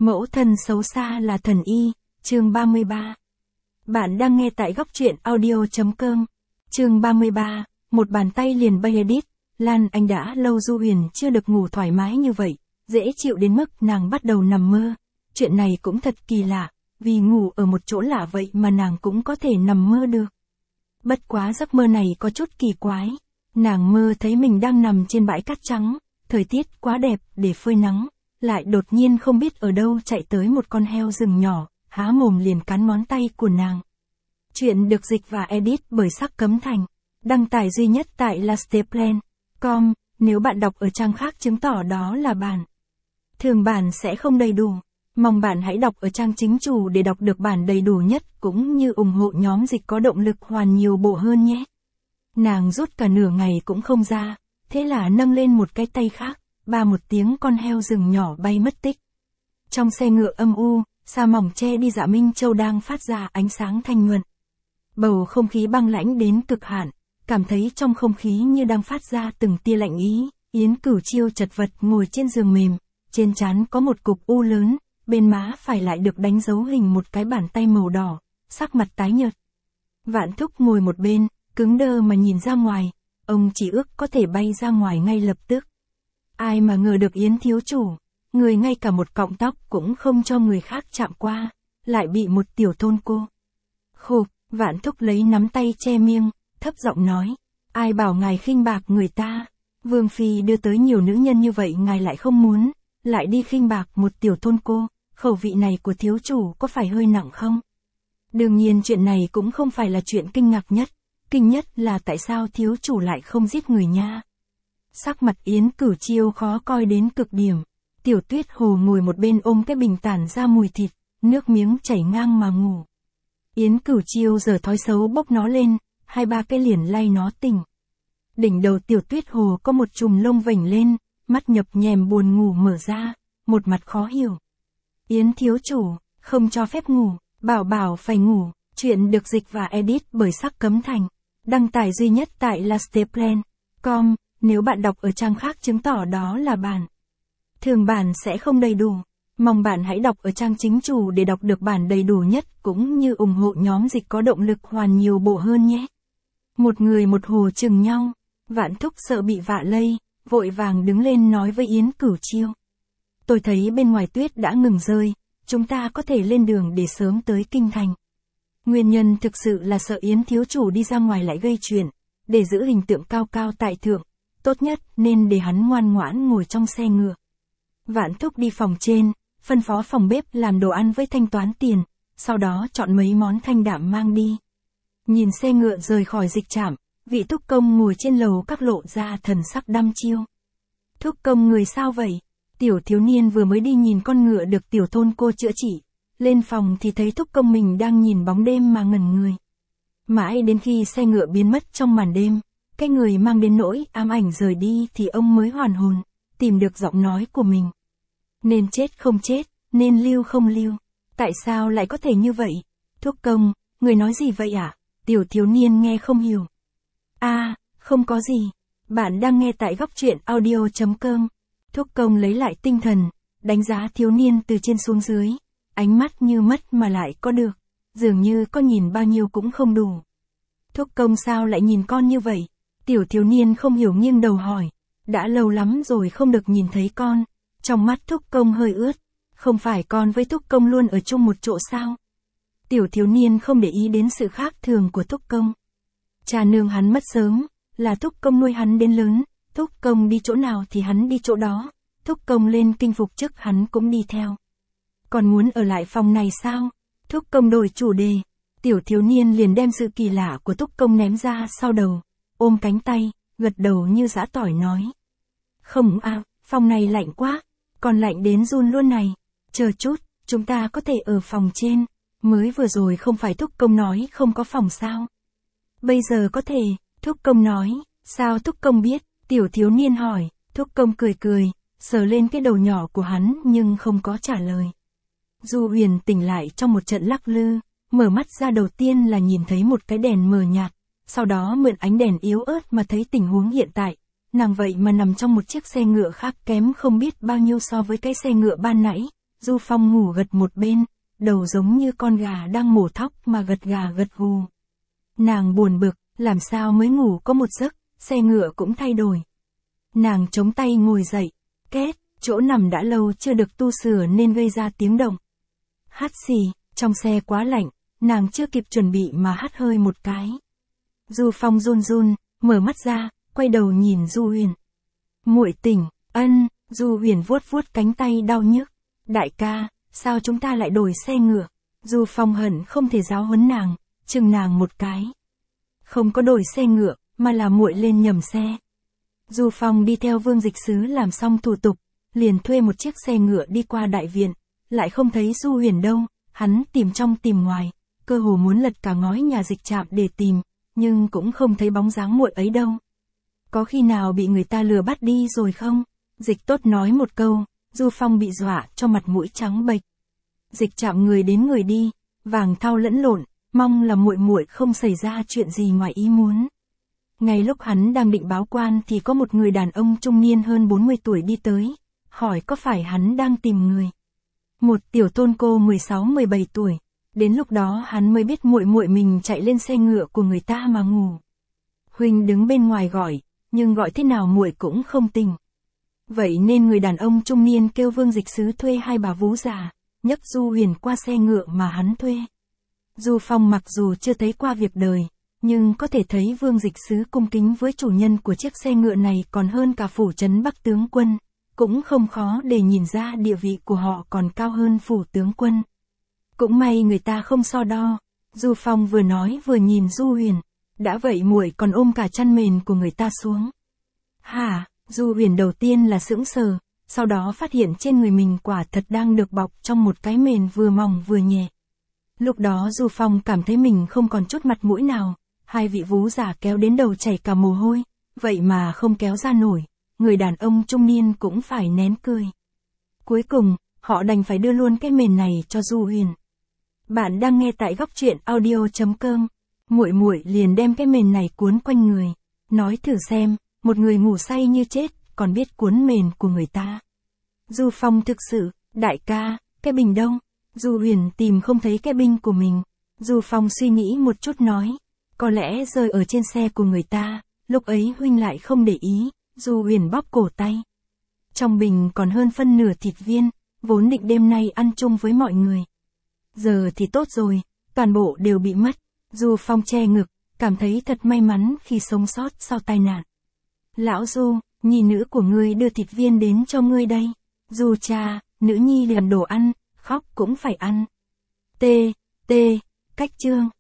Mẫu thân xấu xa là thần y, chương 33. Bạn đang nghe tại góc truyện audio.com. Chương 33, một bàn tay liền bay edit. Lan Anh đã lâu Du Huyền chưa được ngủ thoải mái như vậy, dễ chịu đến mức nàng bắt đầu nằm mơ. Chuyện này cũng thật kỳ lạ, vì ngủ ở một chỗ lạ vậy mà nàng cũng có thể nằm mơ được. Bất quá giấc mơ này có chút kỳ quái. Nàng mơ thấy mình đang nằm trên bãi cát trắng, thời tiết quá đẹp để phơi nắng. Lại đột nhiên không biết ở đâu chạy tới một con heo rừng nhỏ, há mồm liền cắn ngón tay của nàng. Chuyện được dịch và edit bởi Sắc Cấm Thành. Đăng tải duy nhất tại lasteplan.com, nếu bạn đọc ở trang khác chứng tỏ đó là bản. Thường bản sẽ không đầy đủ. Mong bạn hãy đọc ở trang chính chủ để đọc được bản đầy đủ nhất cũng như ủng hộ nhóm dịch có động lực hoàn nhiều bộ hơn nhé. Nàng rút cả nửa ngày cũng không ra, thế là nâng lên một cái tay khác. Ba một tiếng con heo rừng nhỏ bay mất tích. Trong xe ngựa âm u, sa mỏng che đi Dạ Minh Châu đang phát ra ánh sáng thanh nhuận. Bầu không khí băng lãnh đến cực hạn, cảm thấy trong không khí như đang phát ra từng tia lạnh ý. Yến Cửu Chiêu chật vật ngồi trên giường mềm, trên trán có một cục u lớn, bên má phải lại được đánh dấu hình một cái bàn tay màu đỏ, sắc mặt tái nhợt. Vạn Thúc ngồi một bên, cứng đơ mà nhìn ra ngoài, ông chỉ ước có thể bay ra ngoài ngay lập tức. Ai mà ngờ được Yến thiếu chủ, người ngay cả một cọng tóc cũng không cho người khác chạm qua, lại bị một tiểu thôn cô. Khục, Vạn Thúc lấy nắm tay che miệng, thấp giọng nói, ai bảo ngài khinh bạc người ta, Vương Phi đưa tới nhiều nữ nhân như vậy ngài lại không muốn, lại đi khinh bạc một tiểu thôn cô, khẩu vị này của thiếu chủ có phải hơi nặng không? Đương nhiên chuyện này cũng không phải là chuyện kinh ngạc nhất, kinh nhất là tại sao thiếu chủ lại không giết người nha. Sắc mặt Yến Cửu Chiêu khó coi đến cực điểm. Tiểu Tuyết Hồ ngồi một bên ôm cái bình tản ra mùi thịt, nước miếng chảy ngang mà ngủ. Yến Cửu Chiêu giở thói xấu bốc nó lên, hai ba cái liền lay nó tỉnh. Đỉnh đầu Tiểu Tuyết Hồ có một chùm lông vểnh lên, mắt nhập nhèm buồn ngủ mở ra, một mặt khó hiểu. Yến thiếu chủ, không cho phép ngủ, bảo phải ngủ. Chuyện được dịch và edit bởi Sắc Cấm Thành. Đăng tải duy nhất tại lasteplan.com. Nếu bạn đọc ở trang khác chứng tỏ đó là bản. Thường bản sẽ không đầy đủ. Mong bạn hãy đọc ở trang chính chủ để đọc được bản đầy đủ nhất cũng như ủng hộ nhóm dịch có động lực hoàn nhiều bộ hơn nhé. Một người một hồ chừng nhau. Vạn Thúc sợ bị vạ lây, vội vàng đứng lên nói với Yến Cửu Chiêu. Tôi thấy bên ngoài tuyết đã ngừng rơi, chúng ta có thể lên đường để sớm tới kinh thành. Nguyên nhân thực sự là sợ Yến thiếu chủ đi ra ngoài lại gây chuyện, để giữ hình tượng cao cao tại thượng. Tốt nhất nên để hắn ngoan ngoãn ngồi trong xe ngựa. Vạn Thúc đi phòng trên, phân phó phòng bếp làm đồ ăn với thanh toán tiền, sau đó chọn mấy món thanh đạm mang đi. Nhìn xe ngựa rời khỏi dịch trạm, vị Thúc công ngồi trên lầu các lộ ra thần sắc đăm chiêu. Thúc công người sao vậy? Tiểu thiếu niên vừa mới đi nhìn con ngựa được tiểu thôn cô chữa trị. Lên phòng thì thấy Thúc công mình đang nhìn bóng đêm mà ngẩn người. Mãi đến khi xe ngựa biến mất trong màn đêm, cái người mang đến nỗi ám ảnh rời đi thì ông mới hoàn hồn, tìm được giọng nói của mình. Nên chết không chết, nên lưu không lưu. Tại sao lại có thể như vậy? Thúc công, người nói gì vậy ạ? Tiểu thiếu niên nghe không hiểu. Không có gì. Bạn đang nghe tại góc truyện audio.com. Thúc công lấy lại tinh thần, đánh giá thiếu niên từ trên xuống dưới. Ánh mắt như mất mà lại có được. Dường như có nhìn bao nhiêu cũng không đủ. Thúc công sao lại nhìn con như vậy? Tiểu thiếu niên không hiểu nghiêng đầu hỏi. Đã lâu lắm rồi không được nhìn thấy con. Trong mắt Thúc công hơi ướt. Không phải con với Thúc công luôn ở chung một chỗ sao? Tiểu thiếu niên không để ý đến sự khác thường của Thúc công. Cha nương hắn mất sớm, là Thúc công nuôi hắn đến lớn. Thúc công đi chỗ nào thì hắn đi chỗ đó. Thúc công lên kinh phục chức hắn cũng đi theo. Còn muốn ở lại phòng này sao? Thúc công đổi chủ đề. Tiểu thiếu niên liền đem sự kỳ lạ của Thúc công ném ra sau đầu. Ôm cánh tay, gật đầu như giã tỏi nói. Không phòng này lạnh quá. Còn lạnh đến run luôn này. Chờ chút, chúng ta có thể ở phòng trên. Mới vừa rồi không phải Thúc công nói không có phòng sao? Bây giờ có thể, Thúc công nói. Sao Thúc công biết? Tiểu thiếu niên hỏi. Thúc công cười, sờ lên cái đầu nhỏ của hắn nhưng không có trả lời. Du Huyền tỉnh lại trong một trận lắc lư, mở mắt ra đầu tiên là nhìn thấy một cái đèn mờ nhạt, sau đó mượn ánh đèn yếu ớt mà thấy tình huống hiện tại, nàng vậy mà nằm trong một chiếc xe ngựa khác kém không biết bao nhiêu so với cái xe ngựa ban nãy, Du Phong ngủ gật một bên, đầu giống như con gà đang mổ thóc mà gật gà gật gù. Nàng buồn bực, làm sao mới ngủ có một giấc, xe ngựa cũng thay đổi. Nàng chống tay ngồi dậy, két, chỗ nằm đã lâu chưa được tu sửa nên gây ra tiếng động. Hắt xì, trong xe quá lạnh, nàng chưa kịp chuẩn bị mà hắt hơi một cái. Du Phong run run, mở mắt ra, quay đầu nhìn Du Huyền. Muội tỉnh, ân, Du Huyền vuốt vuốt cánh tay đau nhức. Đại ca, sao chúng ta lại đổi xe ngựa? Du Phong hận không thể giáo huấn nàng, chừng nàng một cái. Không có đổi xe ngựa, mà là muội lên nhầm xe. Du Phong đi theo Vương Dịch Sứ làm xong thủ tục, liền thuê một chiếc xe ngựa đi qua đại viện, lại không thấy Du Huyền đâu, hắn tìm trong tìm ngoài, cơ hồ muốn lật cả ngói nhà Dịch Trạm để tìm, nhưng cũng không thấy bóng dáng muội ấy đâu. Có khi nào bị người ta lừa bắt đi rồi không? Dịch Tốt nói một câu, Du Phong bị dọa cho mặt mũi trắng bệch. Dịch Trạm người đến người đi, vàng thau lẫn lộn, mong là muội muội không xảy ra chuyện gì ngoài ý muốn. Ngay lúc hắn đang định báo quan thì có một người đàn ông trung niên hơn 40 tuổi đi tới, hỏi có phải hắn đang tìm người. Một tiểu tôn cô 16-17 tuổi, đến lúc đó hắn mới biết muội muội mình chạy lên xe ngựa của người ta mà ngủ. Huynh đứng bên ngoài gọi, nhưng gọi thế nào muội cũng không tỉnh. Vậy nên người đàn ông trung niên kêu Vương Dịch Sứ thuê hai bà vú già, nhấc Du Huyền qua xe ngựa mà hắn thuê. Du Phong mặc dù chưa thấy qua việc đời, nhưng có thể thấy Vương Dịch Sứ cung kính với chủ nhân của chiếc xe ngựa này còn hơn cả phủ trấn Bắc tướng quân, cũng không khó để nhìn ra địa vị của họ còn cao hơn phủ tướng quân. Cũng may người ta không so đo. Du Phong vừa nói vừa nhìn Du Huyền, đã vậy muội còn ôm cả chăn mền của người ta xuống. Hả? Du Huyền đầu tiên là sững sờ, sau đó phát hiện trên người mình quả thật đang được bọc trong một cái mền vừa mỏng vừa nhẹ. Lúc đó Du Phong cảm thấy mình không còn chút mặt mũi nào, hai vị vú già kéo đến đầu chảy cả mồ hôi, vậy mà không kéo ra nổi, người đàn ông trung niên cũng phải nén cười. Cuối cùng, họ đành phải đưa luôn cái mền này cho Du Huyền. Bạn đang nghe tại góc truyện audio.com. Muội liền đem cái mền này cuốn quanh người, nói thử xem, một người ngủ say như chết, còn biết cuốn mền của người ta. Du Phong thực sự, đại ca, cái bình đâu? Du Huyền tìm không thấy cái bình của mình. Du Phong suy nghĩ một chút nói, có lẽ rơi ở trên xe của người ta, lúc ấy huynh lại không để ý. Du Huyền bóp cổ tay. Trong bình còn hơn phân nửa thịt viên, vốn định đêm nay ăn chung với mọi người. Giờ thì tốt rồi, toàn bộ đều bị mất. Du Phong che ngực, cảm thấy thật may mắn khi sống sót sau tai nạn. Lão Du, nhi nữ của ngươi đưa thịt viên đến cho ngươi đây. Du cha, nữ nhi liền đồ ăn, khóc cũng phải ăn. T. Cách chương.